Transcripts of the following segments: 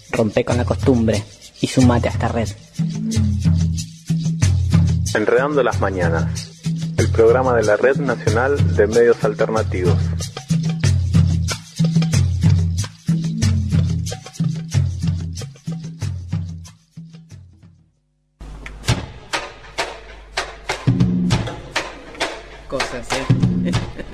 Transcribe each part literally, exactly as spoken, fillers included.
Rompe con la costumbre y sumate a esta red. Enredando las mañanas, el programa de la Red Nacional de Medios Alternativos. Cosas, ¿eh?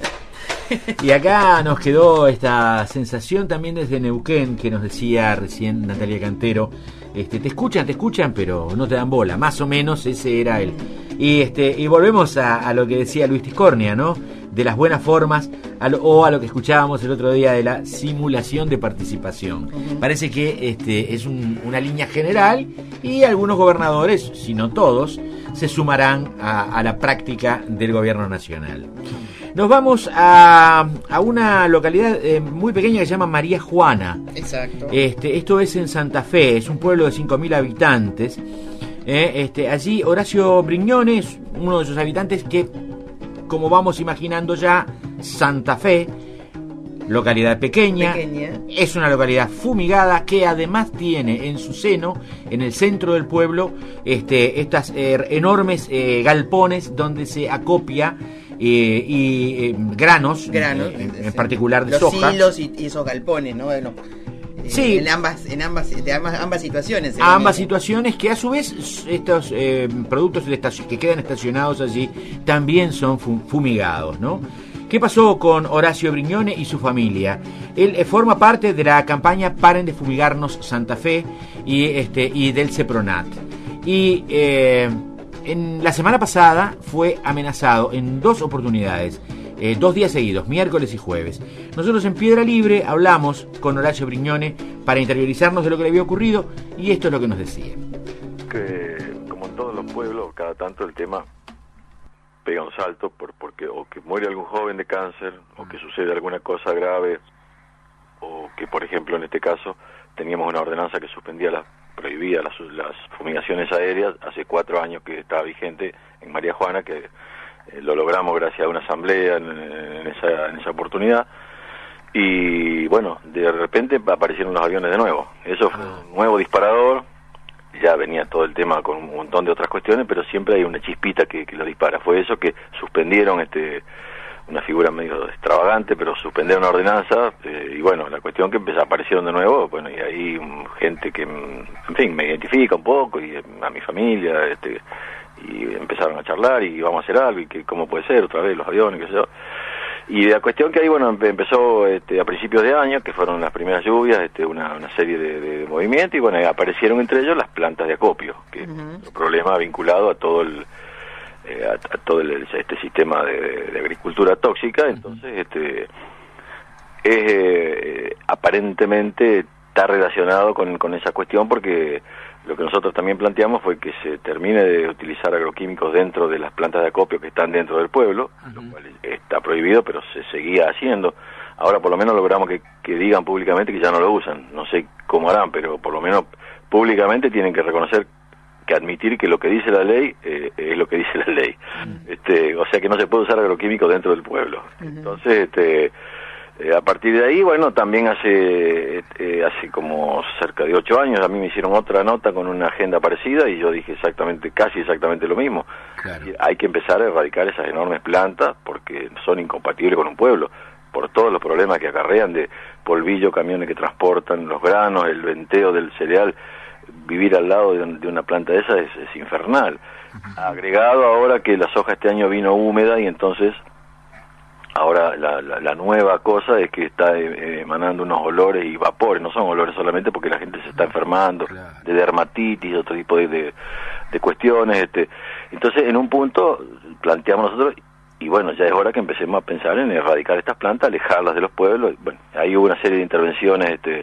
Y acá nos quedó esta sensación también desde Neuquén, que nos decía recién Natalia Cantero. Este, te escuchan, te escuchan, pero no te dan bola. Más o menos ese era el. Y este, y volvemos a, a lo que decía Luis Tiscornia, ¿no? De las buenas formas, a lo, o a lo que escuchábamos el otro día de la simulación de participación. Uh-huh. Parece que este es un, una línea general y algunos gobernadores, si no todos, se sumarán a, a la práctica del gobierno nacional. Nos vamos a, a una localidad eh, muy pequeña que se llama María Juana. Exacto. Este, esto es en Santa Fe, es un pueblo de cinco mil habitantes. Eh, este, allí Horacio Brignone es uno de sus habitantes que, como vamos imaginando ya, Santa Fe, localidad pequeña, pequeña, es una localidad fumigada que además tiene en su seno, en el centro del pueblo, este, estas eh, enormes eh, galpones donde se acopia Eh, y eh, granos, granos eh, en, sí. en particular de los soja. Los hilos y, y esos galpones, ¿no? Bueno, eh, sí. En ambas, en ambas, de ambas, ambas situaciones. A ambas situaciones que a su vez estos eh, productos que quedan estacionados allí también son fumigados, ¿no? ¿Qué pasó con Horacio Brignone y su familia? Él eh, forma parte de la campaña Paren de Fumigarnos Santa Fe y, este, y del CEPRONAT. Y eh, en la semana pasada fue amenazado en dos oportunidades, eh, dos días seguidos, miércoles y jueves. Nosotros en Piedra Libre hablamos con Horacio Brignone para interiorizarnos de lo que le había ocurrido y esto es lo que nos decía. Que como en todos los pueblos, cada tanto el tema pega un salto por porque o que muere algún joven de cáncer o que sucede alguna cosa grave o que, por ejemplo, en este caso teníamos una ordenanza que suspendía las prohibía las, las fumigaciones aéreas, hace cuatro años que estaba vigente en María Juana, que eh, lo logramos gracias a una asamblea en, en, esa, en esa oportunidad, y bueno, de repente aparecieron los aviones de nuevo. Eso fue un nuevo disparador, ya venía todo el tema con un montón de otras cuestiones, pero siempre hay una chispita que, que lo dispara. Fue eso que suspendieron este una figura medio extravagante, pero suspendieron una ordenanza, eh, y bueno, la cuestión que empezó, aparecieron de nuevo, bueno, y ahí um, gente que, en fin, me identifica un poco, y a mi familia, este, y empezaron a charlar, y vamos a hacer algo, y que cómo puede ser, otra vez, los aviones, qué sé yo. Y la cuestión que ahí, bueno, empezó este, a principios de año, que fueron las primeras lluvias, este, una, una serie de, de movimientos, y bueno, aparecieron entre ellos las plantas de acopio, que es uh-huh. un problema vinculado a todo el Eh, a, a todo el, este sistema de, de agricultura tóxica. Entonces este es, eh, aparentemente está relacionado con, con esa cuestión, porque lo que nosotros también planteamos fue que se termine de utilizar agroquímicos dentro de las plantas de acopio que están dentro del pueblo, uh-huh. lo cual está prohibido, pero se seguía haciendo. Ahora por lo menos logramos que, que digan públicamente que ya no lo usan. No sé cómo harán, pero por lo menos públicamente tienen que reconocer, que admitir que lo que dice la ley eh, es lo que dice la ley. Uh-huh. Este, o sea que no se puede usar agroquímicos dentro del pueblo. Uh-huh. Entonces, este, eh, a partir de ahí, bueno, también hace eh, hace como cerca de ocho años a mí me hicieron otra nota con una agenda parecida y yo dije exactamente, casi exactamente lo mismo. Claro. Hay que empezar a erradicar esas enormes plantas porque son incompatibles con un pueblo, por todos los problemas que acarrean de polvillo, camiones que transportan los granos, el venteo del cereal. Vivir al lado de, un, de una planta de esa es, es infernal. Uh-huh. Agregado ahora que la soja este año vino húmeda y entonces ahora la, la, la nueva cosa es que está eh, emanando unos olores y vapores, no son olores solamente porque la gente se está enfermando, claro. de dermatitis, otro tipo de, de, de cuestiones. Este. Entonces en un punto planteamos nosotros, y bueno, ya es hora que empecemos a pensar en erradicar estas plantas, alejarlas de los pueblos. Bueno, ahí hubo una serie de intervenciones este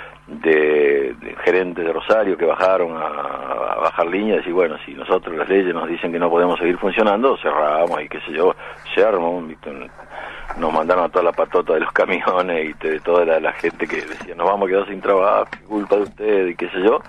De, de gerentes de Rosario que bajaron a, a bajar líneas y decir, bueno, si nosotros las leyes nos dicen que no podemos seguir funcionando, cerramos y qué sé yo, se armó, nos mandaron a toda la patota de los camiones y de toda la, la gente que decía, nos vamos a quedar sin trabajo, culpa de ustedes y qué sé yo.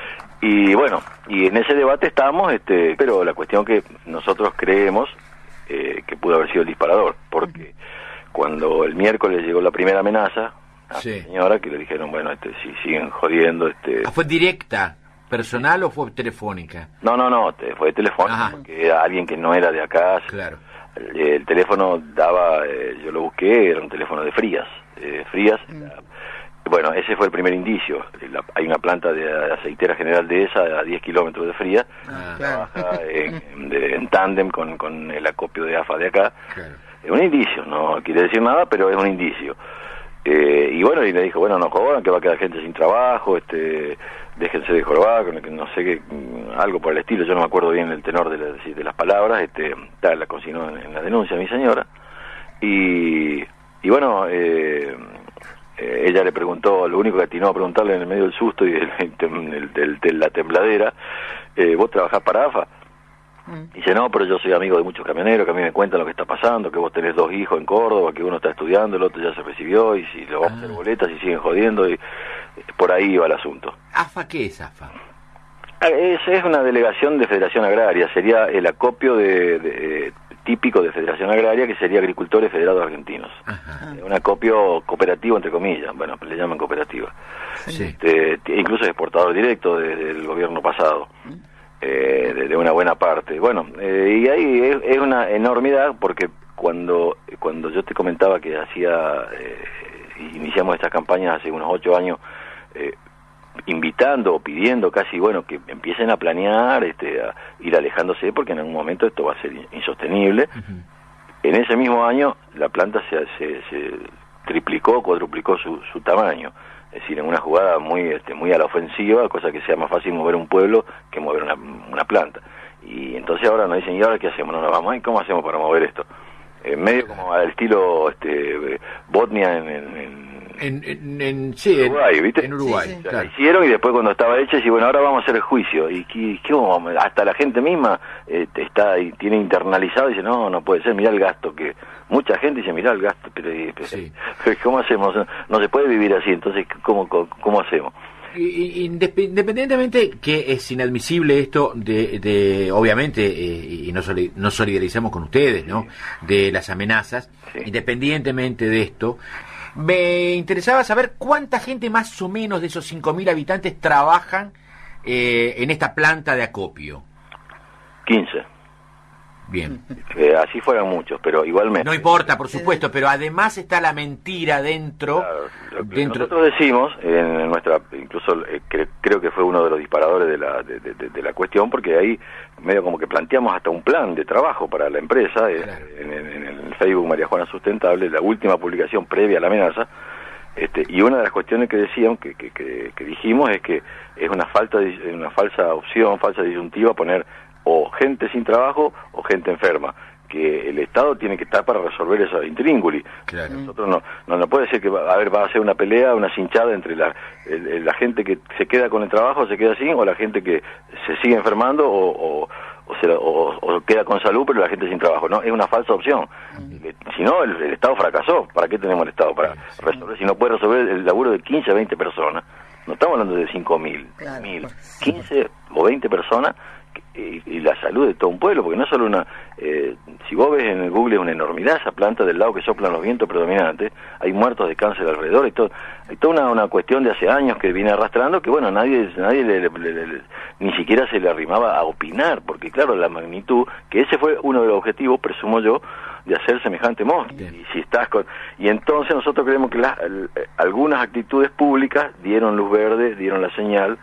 Y bueno, y en ese debate estamos, este, pero la cuestión que nosotros creemos eh, que pudo haber sido el disparador, porque cuando el miércoles llegó la primera amenaza, a Sí. la señora, que le dijeron, bueno, este, si siguen jodiendo, este... Ah, ¿fue directa, personal o fue telefónica? No, no, no, te- fue telefónico, Ajá. porque era alguien que no era de acá. Claro. El, el teléfono daba, eh, yo lo busqué, era un teléfono de Frías. Eh, Frías, la- bueno, ese fue el primer indicio. La- hay una planta de aceitera General Dehesa a diez kilómetros de Frías, Ah, Claro. trabaja en, de- en tándem con, con el acopio de A F A de acá. claro. Es un indicio, no quiere decir nada, pero es un indicio. Eh, y bueno, y le dijo, bueno, no jodan, que va a quedar gente sin trabajo, este, déjense de jorobar, con el que no sé qué, mm, algo por el estilo, yo no me acuerdo bien el tenor de, la- de las palabras, este, tal, la consignó en, en la denuncia mi señora. Y, y bueno, eh, eh, ella le preguntó, lo único que atinó a preguntarle en el medio del susto y del- del- del- de la tembladera, eh, ¿vos trabajás para A F A? Dice, no, pero yo soy amigo de muchos camioneros que a mí me cuentan lo que está pasando, que vos tenés dos hijos en Córdoba, que uno está estudiando, el otro ya se recibió, y si le vamos a hacer boletas y siguen jodiendo, y eh, por ahí iba el asunto. ¿AFA qué es AFA? Ah, Es, es una delegación de Federación Agraria, sería el acopio de, de- eh, típico de Federación Agraria, que sería Agricultores Federados Argentinos. Ajá. Eh, Un acopio cooperativo, entre comillas, bueno, le llaman cooperativa. Sí. Este, t- incluso es exportador directo desde el gobierno pasado, eh, de, de una buena parte. Bueno, eh, y ahí es, es una enormidad, porque cuando cuando yo te comentaba que hacía, eh, iniciamos estas campañas hace unos ocho años, eh, invitando o pidiendo casi, bueno, que empiecen a planear, este, a ir alejándose, porque en algún momento esto va a ser insostenible. Ujú. En ese mismo año la planta se, se, se triplicó, cuadruplicó su, su tamaño, es decir, en una jugada muy este, muy a la ofensiva, cosa que sea más fácil mover un pueblo que mover una, una planta. Y entonces ahora nos dicen, ¿y ahora qué hacemos? No nos vamos, ¿y cómo hacemos para mover esto? En medio como al estilo este, Botnia en, en, en En, en, en- sí, en- Uruguay, ¿viste? En Uruguay, Sí, sí. O sea, claro. la hicieron y después cuando estaba hecha, y bueno, ahora vamos a hacer el juicio. Y qué, qué vamos a- hasta la gente misma eh, está y tiene internalizado y dice, no, no puede ser, mirá el gasto que... Mucha gente dice, mirá el gasto, pero, pero Sí. ¿cómo hacemos? No se puede vivir así, entonces, ¿cómo, cómo, cómo hacemos? Y- y- indep- Independientemente que es inadmisible esto de, de obviamente, eh, y nos, soli- nos solidarizamos con ustedes, ¿no? De las amenazas, Sí. independientemente de esto, me interesaba saber cuánta gente más o menos de esos cinco mil habitantes trabajan eh, en esta planta de acopio. quince. Bien. Eh, así fueran muchos, pero igualmente... No importa, por supuesto, pero además está la mentira dentro. Claro, lo que dentro nosotros decimos en nuestra, incluso eh, cre- creo que fue uno de los disparadores de la de, de- de la cuestión, porque ahí medio como que planteamos hasta un plan de trabajo para la empresa, eh, Claro. en, en- en el Facebook María Juana Sustentable, la última publicación previa a la amenaza. Este, y una de las cuestiones que decían, que, que, que, que dijimos, es que es una falta de- una falsa opción, falsa disyuntiva poner o gente sin trabajo o gente enferma, que el Estado tiene que estar para resolver esa intrínguli. Claro. Nosotros no, no, no puede ser que va, a ver, va a ser una pelea, una cinchada entre la, el- el- la gente que se queda con el trabajo, se queda sin, o la gente que se sigue enfermando o, o, o, se la- o- o queda con salud, pero la gente sin trabajo. No, es una falsa opción. Eh, Si no, el, el Estado fracasó. ¿Para qué tenemos el Estado? Para resolver, si no puede resolver el laburo de quince, veinte personas. No estamos hablando de cinco mil, Claro, mil, pues. quince o veinte personas, y, y la salud de todo un pueblo, porque no es solo una... Eh, si vos ves en el Google, es una enormidad esa planta del lado que soplan los vientos predominantes, hay muertos de cáncer alrededor, y todo, hay toda una, una cuestión de hace años que viene arrastrando, que bueno, nadie nadie le, le- le- le- ni siquiera se le arrimaba a opinar, porque claro, la magnitud, que ese fue uno de los objetivos, presumo yo, de hacer semejante monstruo. Bien. Y si estás con... Y entonces nosotros creemos que las, el- algunas actitudes públicas dieron luz verde, dieron la señal,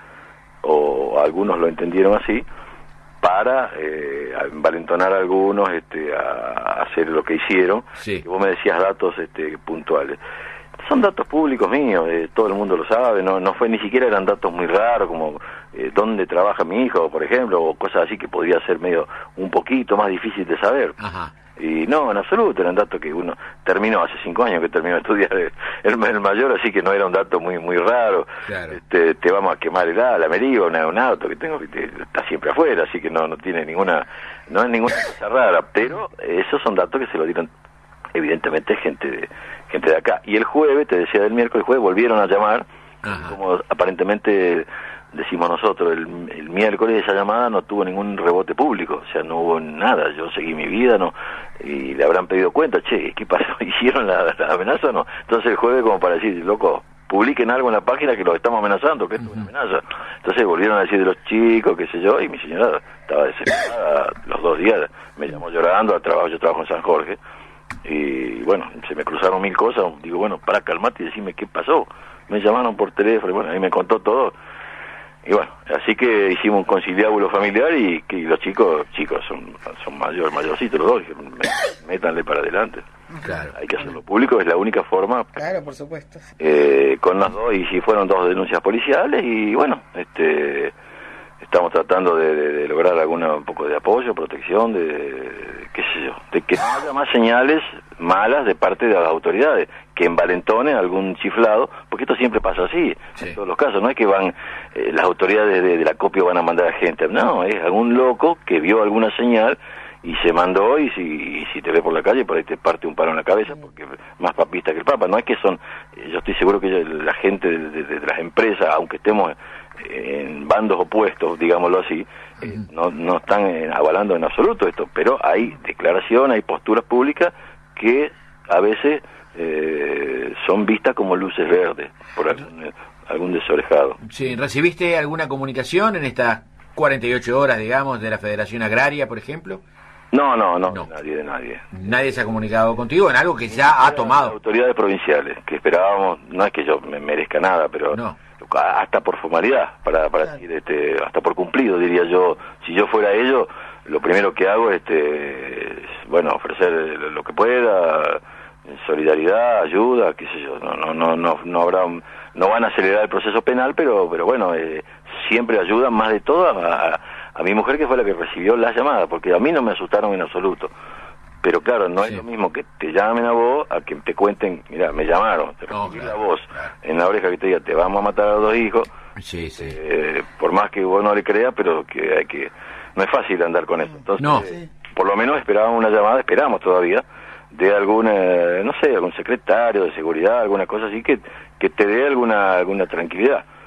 o algunos lo entendieron así, para eh, envalentonar a algunos este, a, a hacer lo que hicieron. Sí. Que vos me decías datos este, puntuales. Son datos públicos míos, eh, todo el mundo lo sabe, no no fue ni siquiera eran datos muy raros como eh, dónde trabaja mi hijo, por ejemplo, o cosas así que podía ser medio un poquito más difícil de saber. Ajá. Y no, en absoluto, eran datos que uno terminó, hace cinco años que terminó de estudiar el, el, el mayor, así que no era un dato muy muy raro. Claro. Este, te vamos a quemar el ala, me digo, un, un auto que tengo que te- está siempre afuera, así que no no tiene ninguna, no es ninguna cosa rara, pero esos son datos que se lo dieron evidentemente gente de, gente de acá. Y el jueves, te decía del miércoles, el jueves volvieron a llamar, Ajá. como aparentemente decimos nosotros, el, el miércoles esa llamada no tuvo ningún rebote público, o sea, no hubo nada, yo seguí mi vida, no, y le habrán pedido cuenta, che, ¿qué pasó? ¿Hicieron la, la amenaza o no? Entonces el jueves como para decir, loco, publiquen algo en la página que los estamos amenazando, que esto es una amenaza. Entonces volvieron a decir de los chicos, qué sé yo, y mi señora estaba desesperada los dos días, me llamó llorando al trabajo, yo trabajo en San Jorge, y bueno, se me cruzaron mil cosas, digo, bueno, para calmarte y decime qué pasó. Me llamaron por teléfono, y bueno, ahí me contó todo. Y bueno, así que hicimos un conciliábulo familiar y que los chicos, chicos son son mayores, mayorcitos los dos, dijeron, métanle para adelante. Claro. Hay que hacerlo público, es la única forma. Claro, por supuesto. Eh, con las dos, y si fueron dos denuncias policiales, y bueno, este estamos tratando de, de, de lograr alguna un poco de apoyo, protección, de, de qué sé yo, de que no haya más señales malas de parte de las autoridades, que envalentonen a algún chiflado, porque esto siempre pasa así, sí. En todos los casos, no es que van, eh, las autoridades de, del acopio van a mandar a gente, no, es algún loco que vio alguna señal y se mandó, y si, y si te ve por la calle, por ahí te parte un palo en la cabeza, porque es más papista que el Papa. No es que son, yo estoy seguro que la gente de, de, de las empresas, aunque estemos en bandos opuestos, digámoslo así, eh, no, no están eh, avalando en absoluto esto, pero hay declaraciones, hay posturas públicas que a veces eh, son vistas como luces verdes por algún, eh, algún desorejado. Sí, ¿recibiste alguna comunicación en estas cuarenta y ocho horas, digamos, de la Federación Agraria, por ejemplo? No, no, no, no. De nadie, de nadie. ¿Nadie se ha comunicado contigo en algo que ya ha tomado? Las autoridades provinciales, que esperábamos, no es que yo me merezca nada, pero no. Hasta por formalidad, para, para decir, este, hasta por cumplido, diría yo. Si yo fuera ellos, lo primero que hago es, este, bueno, ofrecer lo que pueda, solidaridad, ayuda, qué sé yo. No, no, no, no, no habrá, un, no van a acelerar el proceso penal, pero, pero bueno, eh, siempre ayudan más de todo a, a, a mi mujer, que fue la que recibió las llamadas, porque a mí no me asustaron en absoluto. Pero claro, no sí. Es lo mismo que te llamen a vos a que te cuenten, mira, me llamaron, te recibí no, claro, la voz claro. En la oreja que te diga, te vamos a matar a los dos hijos. Sí, sí. Eh, por más que vos no le creas, pero que hay que, no es fácil andar con eso. Entonces, no. eh, por lo menos esperábamos una llamada, esperamos todavía, de algún, eh, no sé, algún secretario de seguridad, alguna cosa así que, que te dé alguna, alguna tranquilidad.